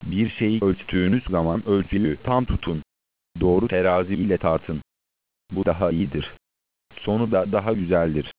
Bir şeyi ölçtüğünüz zaman ölçüyü tam tutun. Doğru terazi ile tartın. Bu daha iyidir. Sonu da daha güzeldir.